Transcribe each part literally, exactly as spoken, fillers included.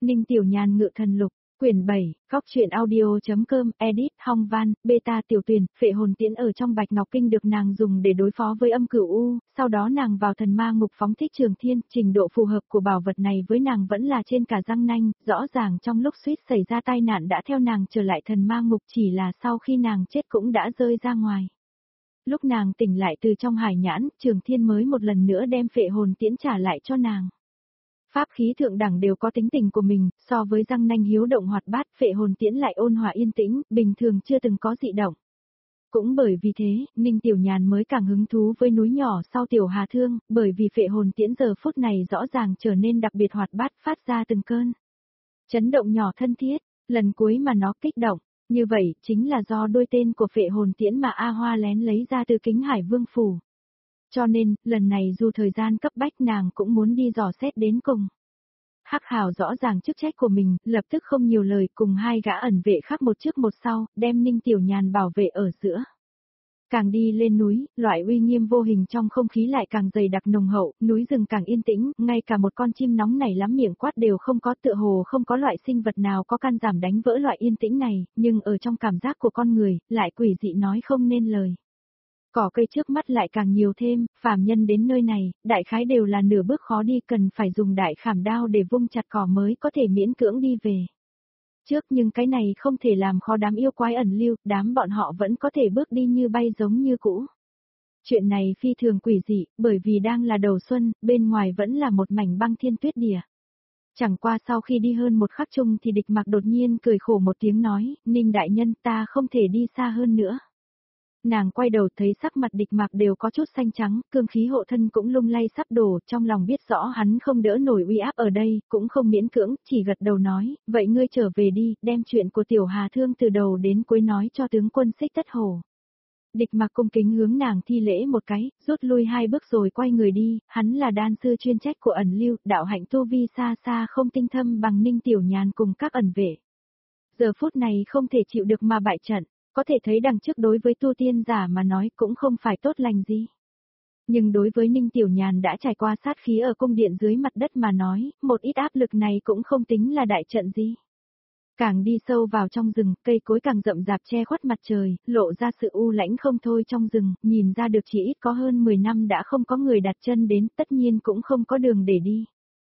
Ninh Tiểu Nhàn ngự thần lục, quyển bảy, góc truyện audio.com, edit, Hong Van, beta tiểu tuyển, phệ hồn tiễn ở trong Bạch Ngọc Kinh được nàng dùng để đối phó với âm cửu u, sau đó nàng vào thần ma ngục phóng thích trường thiên, trình độ phù hợp của bảo vật này với nàng vẫn là trên cả răng nanh, rõ ràng trong lúc suýt xảy ra tai nạn đã theo nàng trở lại thần ma ngục, chỉ là sau khi nàng chết cũng đã rơi ra ngoài. Lúc nàng tỉnh lại từ trong hải nhãn, trường thiên mới một lần nữa đem phệ hồn tiễn trả lại cho nàng. Pháp khí thượng đẳng đều có tính tình của mình, so với răng nanh hiếu động hoạt bát, phệ hồn tiễn lại ôn hòa yên tĩnh, bình thường chưa từng có dị động. Cũng bởi vì thế, Ninh Tiểu Nhàn mới càng hứng thú với núi nhỏ sau Tiểu Hà Thương, bởi vì phệ hồn tiễn giờ phút này rõ ràng trở nên đặc biệt hoạt bát, phát ra từng cơn chấn động nhỏ thân thiết, lần cuối mà nó kích động, như vậy chính là do đôi tên của phệ hồn tiễn mà A Hoa lén lấy ra từ Kính Hải Vương phủ. Cho nên, lần này dù thời gian cấp bách nàng cũng muốn đi dò xét đến cùng. Hắc Hào rõ ràng chức trách của mình, lập tức không nhiều lời cùng hai gã ẩn vệ khác một trước một sau, đem Ninh Tiểu Nhàn bảo vệ ở giữa. Càng đi lên núi, loại uy nghiêm vô hình trong không khí lại càng dày đặc nồng hậu, núi rừng càng yên tĩnh, ngay cả một con chim nóng nảy lắm miệng quát đều không có, tựa hồ không có loại sinh vật nào có can đảm đánh vỡ loại yên tĩnh này, nhưng ở trong cảm giác của con người, lại quỷ dị nói không nên lời. Cỏ cây trước mắt lại càng nhiều thêm, phàm nhân đến nơi này, đại khái đều là nửa bước khó đi, cần phải dùng đại khảm đao để vung chặt cỏ mới có thể miễn cưỡng đi về. Trước nhưng cái này không thể làm khó đám yêu quái ẩn lưu, đám bọn họ vẫn có thể bước đi như bay giống như cũ. Chuyện này phi thường quỷ dị, bởi vì đang là đầu xuân, bên ngoài vẫn là một mảnh băng thiên tuyết địa. Chẳng qua sau khi đi hơn một khắc chung thì Địch Mặc đột nhiên cười khổ một tiếng nói, Ninh đại nhân ta không thể đi xa hơn nữa. Nàng quay đầu thấy sắc mặt Địch Mặc đều có chút xanh trắng, cương khí hộ thân cũng lung lay sắp đổ, trong lòng biết rõ hắn không đỡ nổi uy áp ở đây, cũng không miễn cưỡng, chỉ gật đầu nói, vậy ngươi trở về đi, đem chuyện của Tiểu Hà Thương từ đầu đến cuối nói cho tướng quân Xích Tất Hổ. Địch Mặc cung kính hướng nàng thi lễ một cái, rút lui hai bước rồi quay người đi, hắn là đan sư chuyên trách của ẩn lưu, đạo hạnh tu vi xa xa không tinh thâm bằng Ninh Tiểu Nhàn cùng các ẩn vệ. Giờ phút này không thể chịu được mà bại trận. Có thể thấy đằng trước đối với tu tiên giả mà nói cũng không phải tốt lành gì. Nhưng đối với Ninh Tiểu Nhàn đã trải qua sát khí ở cung điện dưới mặt đất mà nói, một ít áp lực này cũng không tính là đại trận gì. Càng đi sâu vào trong rừng, cây cối càng rậm rạp che khuất mặt trời, lộ ra sự u lãnh không thôi trong rừng, nhìn ra được chỉ ít có hơn mười năm đã không có người đặt chân đến, tất nhiên cũng không có đường để đi.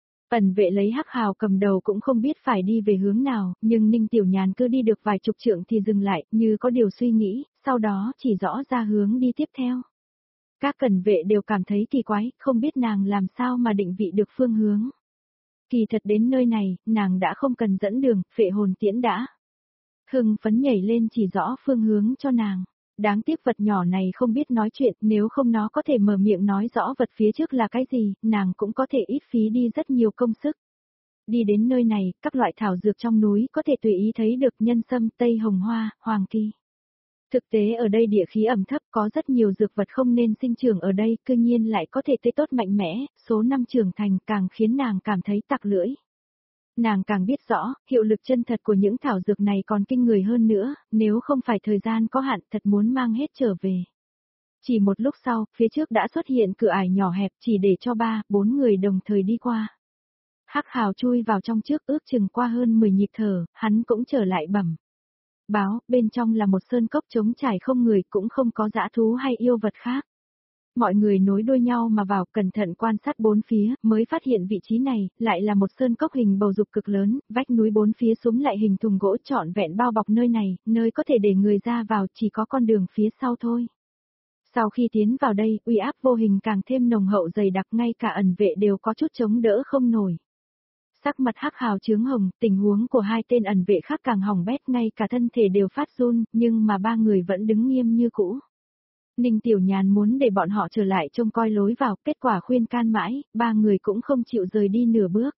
Ẩn vệ lấy Hắc Hào cầm đầu cũng không biết phải đi về hướng nào, nhưng Ninh Tiểu Nhàn cứ đi được vài chục trượng thì dừng lại, như có điều suy nghĩ, sau đó chỉ rõ ra hướng đi tiếp theo. Các cẩn vệ đều cảm thấy kỳ quái, không biết nàng làm sao mà định vị được phương hướng. Kỳ thật đến nơi này, nàng đã không cần dẫn đường, phệ hồn tiễn đã hưng phấn nhảy lên chỉ rõ phương hướng cho nàng. Đáng tiếc vật nhỏ này không biết nói chuyện, nếu không nó có thể mở miệng nói rõ vật phía trước là cái gì, nàng cũng có thể ít phí đi rất nhiều công sức. Đi đến nơi này, các loại thảo dược trong núi có thể tùy ý thấy được nhân sâm, tây hồng hoa, hoàng kỳ. Thực tế ở đây địa khí ẩm thấp có rất nhiều dược vật không nên sinh trưởng ở đây, cư nhiên lại có thể tươi tốt mạnh mẽ, số năm trưởng thành càng khiến nàng cảm thấy tặc lưỡi. Nàng càng biết rõ, hiệu lực chân thật của những thảo dược này còn kinh người hơn nữa, nếu không phải thời gian có hạn thật muốn mang hết trở về. Chỉ một lúc sau, phía trước đã xuất hiện cửa ải nhỏ hẹp chỉ để cho ba, bốn người đồng thời đi qua. Hắc Hào chui vào trong trước ước chừng qua hơn mười nhịp thở, hắn cũng trở lại bẩm. Báo, bên trong là một sơn cốc trống trải không người cũng không có dã thú hay yêu vật khác. Mọi người nối đuôi nhau mà vào, cẩn thận quan sát bốn phía, mới phát hiện vị trí này, lại là một sơn cốc hình bầu dục cực lớn, vách núi bốn phía súm lại hình thùng gỗ trọn vẹn bao bọc nơi này, nơi có thể để người ra vào chỉ có con đường phía sau thôi. Sau khi tiến vào đây, uy áp vô hình càng thêm nồng hậu dày đặc, ngay cả ẩn vệ đều có chút chống đỡ không nổi. Sắc mặt Hắc Hào chướng hồng, tình huống của hai tên ẩn vệ khác càng hỏng bét, ngay cả thân thể đều phát run, nhưng mà ba người vẫn đứng nghiêm như cũ. Ninh Tiểu Nhàn muốn để bọn họ trở lại trông coi lối vào, kết quả khuyên can mãi, ba người cũng không chịu rời đi nửa bước.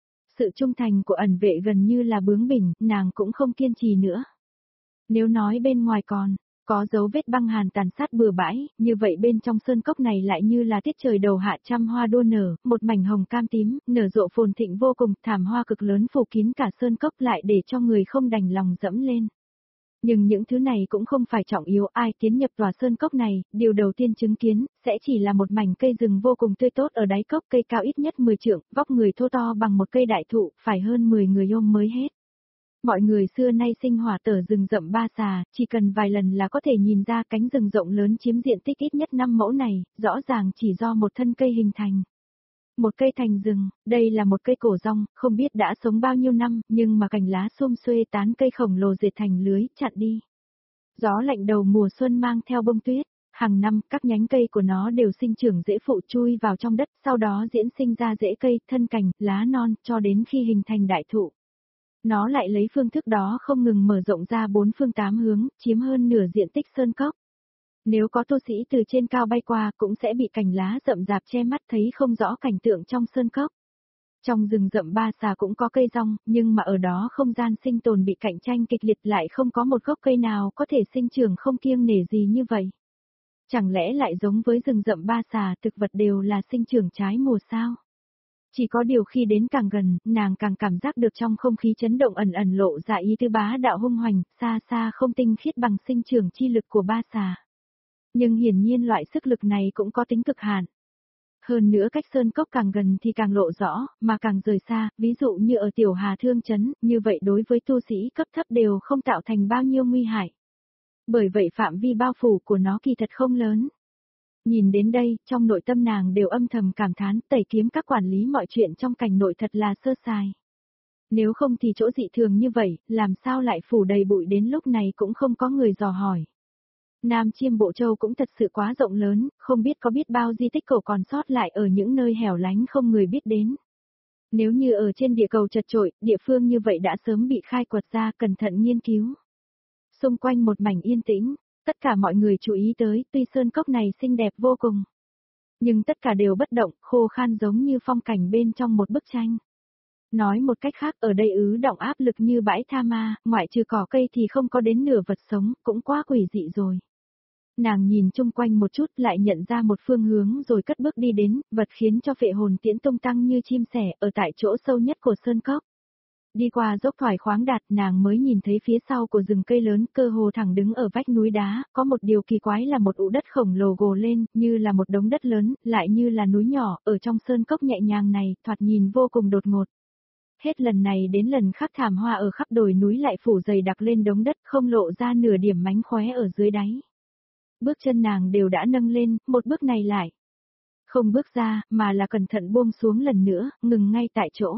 Sự trung thành của ẩn vệ gần như là bướng bỉnh, nàng cũng không kiên trì nữa. Nếu nói bên ngoài còn có dấu vết băng hàn tàn sát bừa bãi, như vậy bên trong sơn cốc này lại như là tiết trời đầu hạ trăm hoa đua nở, một mảnh hồng cam tím, nở rộ phồn thịnh vô cùng, thảm hoa cực lớn phủ kín cả sơn cốc lại để cho người không đành lòng dẫm lên. Nhưng những thứ này cũng không phải trọng yếu, ai tiến nhập tòa sơn cốc này, điều đầu tiên chứng kiến, sẽ chỉ là một mảnh cây rừng vô cùng tươi tốt ở đáy cốc, cây cao ít nhất mười trượng, vóc người thô to bằng một cây đại thụ, phải hơn mười người ôm mới hết. Mọi người xưa nay sinh hoạt ở rừng rậm Ba Xà, chỉ cần vài lần là có thể nhìn ra cánh rừng rộng lớn chiếm diện tích ít nhất năm mẫu này, rõ ràng chỉ do một thân cây hình thành. Một cây thành rừng, đây là một cây cổ rong, không biết đã sống bao nhiêu năm, nhưng mà cành lá xum xuê tán cây khổng lồ dệt thành lưới, chặn đi. Gió lạnh đầu mùa xuân mang theo bông tuyết, hàng năm các nhánh cây của nó đều sinh trưởng rễ phụ chui vào trong đất, sau đó diễn sinh ra rễ cây, thân cành, lá non, cho đến khi hình thành đại thụ. Nó lại lấy phương thức đó không ngừng mở rộng ra bốn phương tám hướng, chiếm hơn nửa diện tích sơn cốc. Nếu có tu sĩ từ trên cao bay qua cũng sẽ bị cành lá rậm rạp che mắt thấy không rõ cảnh tượng trong sơn cốc. Trong rừng rậm Ba Xà cũng có cây rong, nhưng mà ở đó không gian sinh tồn bị cạnh tranh kịch liệt lại không có một gốc cây nào có thể sinh trưởng không kiêng nể gì như vậy. Chẳng lẽ lại giống với rừng rậm Ba Xà thực vật đều là sinh trưởng trái mùa sao? Chỉ có điều khi đến càng gần, nàng càng cảm giác được trong không khí chấn động ẩn ẩn lộ ra ý tứ bá đạo hung hoành, xa xa không tinh khiết bằng sinh trưởng chi lực của Ba Xà. Nhưng hiển nhiên loại sức lực này cũng có tính cực hạn. Hơn nữa cách sơn cốc càng gần thì càng lộ rõ, mà càng rời xa, ví dụ như ở Tiểu Hà Thương Trấn, như vậy đối với tu sĩ cấp thấp đều không tạo thành bao nhiêu nguy hại. Bởi vậy phạm vi bao phủ của nó kỳ thật không lớn. Nhìn đến đây, trong nội tâm nàng đều âm thầm cảm thán, Tẩy Kiếm các quản lý mọi chuyện trong cảnh nội thật là sơ sài. Nếu không thì chỗ dị thường như vậy, làm sao lại phủ đầy bụi đến lúc này cũng không có người dò hỏi. Nam Chiêm Bộ Châu cũng thật sự quá rộng lớn, không biết có biết bao di tích cổ còn sót lại ở những nơi hẻo lánh không người biết đến. Nếu như ở trên địa cầu chật chội, địa phương như vậy đã sớm bị khai quật ra, cẩn thận nghiên cứu. Xung quanh một mảnh yên tĩnh, tất cả mọi người chú ý tới, tuy sơn cốc này xinh đẹp vô cùng. Nhưng tất cả đều bất động, khô khan giống như phong cảnh bên trong một bức tranh. Nói một cách khác, ở đây ứ động áp lực như bãi tha ma, ngoại trừ cỏ cây thì không có đến nửa vật sống, cũng quá quỷ dị rồi. Nàng nhìn chung quanh một chút lại nhận ra một phương hướng rồi cất bước đi đến, vật khiến cho phệ hồn tiễn tung tăng như chim sẻ ở tại chỗ sâu nhất của sơn cốc. Đi qua dốc thoải khoáng đạt nàng mới nhìn thấy phía sau của rừng cây lớn cơ hồ thẳng đứng ở vách núi đá, có một điều kỳ quái là một ụ đất khổng lồ gồ lên, như là một đống đất lớn, lại như là núi nhỏ, ở trong sơn cốc nhẹ nhàng này, thoạt nhìn vô cùng đột ngột. Hết lần này đến lần khác thảm hoa ở khắp đồi núi lại phủ dày đặc lên đống đất không lộ ra nửa điểm mánh khóe ở dưới đáy. Bước chân nàng đều đã nâng lên, một bước này lại. Không bước ra, mà là cẩn thận buông xuống lần nữa, ngừng ngay tại chỗ.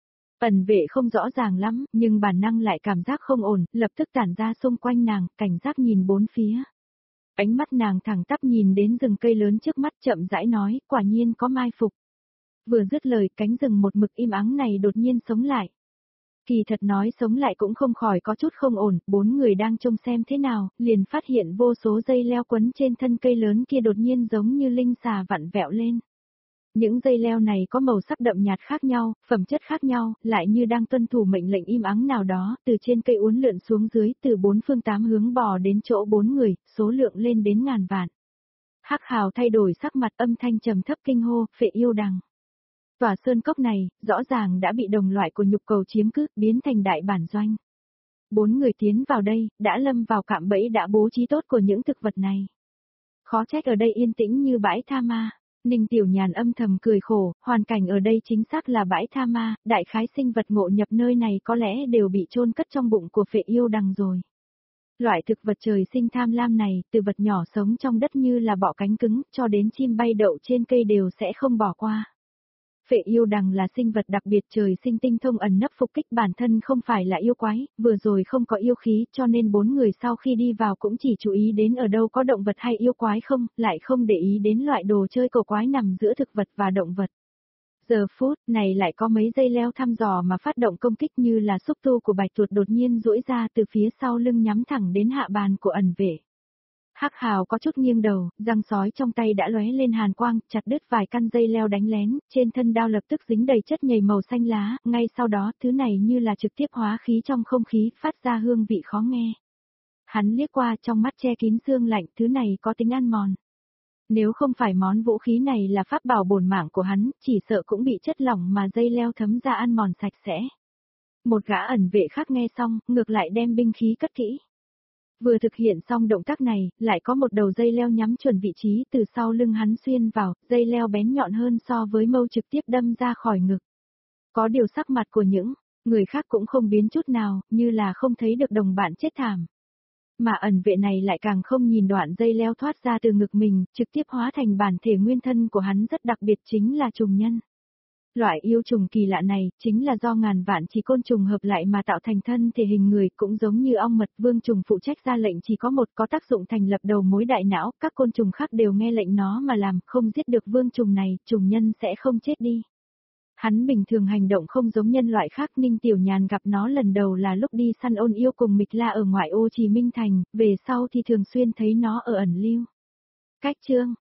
Ẩn vệ không rõ ràng lắm, nhưng bản năng lại cảm giác không ổn, lập tức tản ra xung quanh nàng, cảnh giác nhìn bốn phía. Ánh mắt nàng thẳng tắp nhìn đến rừng cây lớn trước mắt chậm rãi nói, quả nhiên có mai phục. Vừa dứt lời, cánh rừng một mực im ắng này đột nhiên sống lại. Kỳ thật nói sống lại cũng không khỏi có chút không ổn, bốn người đang trông xem thế nào, liền phát hiện vô số dây leo quấn trên thân cây lớn kia đột nhiên giống như linh xà vặn vẹo lên. Những dây leo này có màu sắc đậm nhạt khác nhau, phẩm chất khác nhau, lại như đang tuân thủ mệnh lệnh im ắng nào đó, từ trên cây uốn lượn xuống dưới, từ bốn phương tám hướng bò đến chỗ bốn người, số lượng lên đến ngàn vạn. Hắc Hào thay đổi sắc mặt âm thanh trầm thấp kinh hô, phệ yêu đằng. Tòa sơn cốc này, rõ ràng đã bị đồng loại của nhục cầu chiếm cứ, biến thành đại bản doanh. Bốn người tiến vào đây, đã lâm vào cạm bẫy đã bố trí tốt của những thực vật này. Khó trách ở đây yên tĩnh như bãi tha ma. Ninh Tiểu Nhàn âm thầm cười khổ, hoàn cảnh ở đây chính xác là bãi tha ma, đại khái sinh vật ngộ nhập nơi này có lẽ đều bị chôn cất trong bụng của phệ yêu đằng rồi. Loại thực vật trời sinh tham lam này, từ vật nhỏ sống trong đất như là bọ cánh cứng, cho đến chim bay đậu trên cây đều sẽ không bỏ qua. Phệ yêu đằng là sinh vật đặc biệt trời sinh tinh thông ẩn nấp phục kích bản thân không phải là yêu quái, vừa rồi không có yêu khí cho nên bốn người sau khi đi vào cũng chỉ chú ý đến ở đâu có động vật hay yêu quái không, lại không để ý đến loại đồ chơi cổ quái nằm giữa thực vật và động vật. Giờ phút này lại có mấy dây leo thăm dò mà phát động công kích như là xúc tu của bạch tuộc đột nhiên duỗi ra từ phía sau lưng nhắm thẳng đến hạ bàn của ẩn vệ. Hắc Hào có chút nghiêng đầu, răng sói trong tay đã lóe lên hàn quang, chặt đứt vài căn dây leo đánh lén, trên thân đao lập tức dính đầy chất nhầy màu xanh lá, ngay sau đó thứ này như là trực tiếp hóa khí trong không khí, phát ra hương vị khó nghe. Hắn liếc qua trong mắt che kín sương lạnh, thứ này có tính ăn mòn. Nếu không phải món vũ khí này là pháp bảo bổn mạng của hắn, chỉ sợ cũng bị chất lỏng mà dây leo thấm ra ăn mòn sạch sẽ. Một gã ẩn vệ khác nghe xong, ngược lại đem binh khí cất kỹ. Vừa thực hiện xong động tác này, lại có một đầu dây leo nhắm chuẩn vị trí từ sau lưng hắn xuyên vào, dây leo bén nhọn hơn so với mâu trực tiếp đâm ra khỏi ngực. Có điều sắc mặt của những người khác cũng không biến chút nào, như là không thấy được đồng bạn chết thảm. Mà ẩn vệ này lại càng không nhìn đoạn dây leo thoát ra từ ngực mình, trực tiếp hóa thành bản thể nguyên thân của hắn rất đặc biệt chính là trùng nhân. Loại yêu trùng kỳ lạ này, chính là do ngàn vạn chỉ côn trùng hợp lại mà tạo thành thân thể hình người, cũng giống như ong mật vương trùng phụ trách ra lệnh chỉ có một có tác dụng thành lập đầu mối đại não, các côn trùng khác đều nghe lệnh nó mà làm, không giết được vương trùng này, trùng nhân sẽ không chết đi. Hắn bình thường hành động không giống nhân loại khác. Ninh Tiểu Nhàn gặp nó lần đầu là lúc đi săn ôn yêu cùng Mịch La ở ngoại ô Chí Minh Thành, về sau thì thường xuyên thấy nó ở ẩn lưu. Cách chương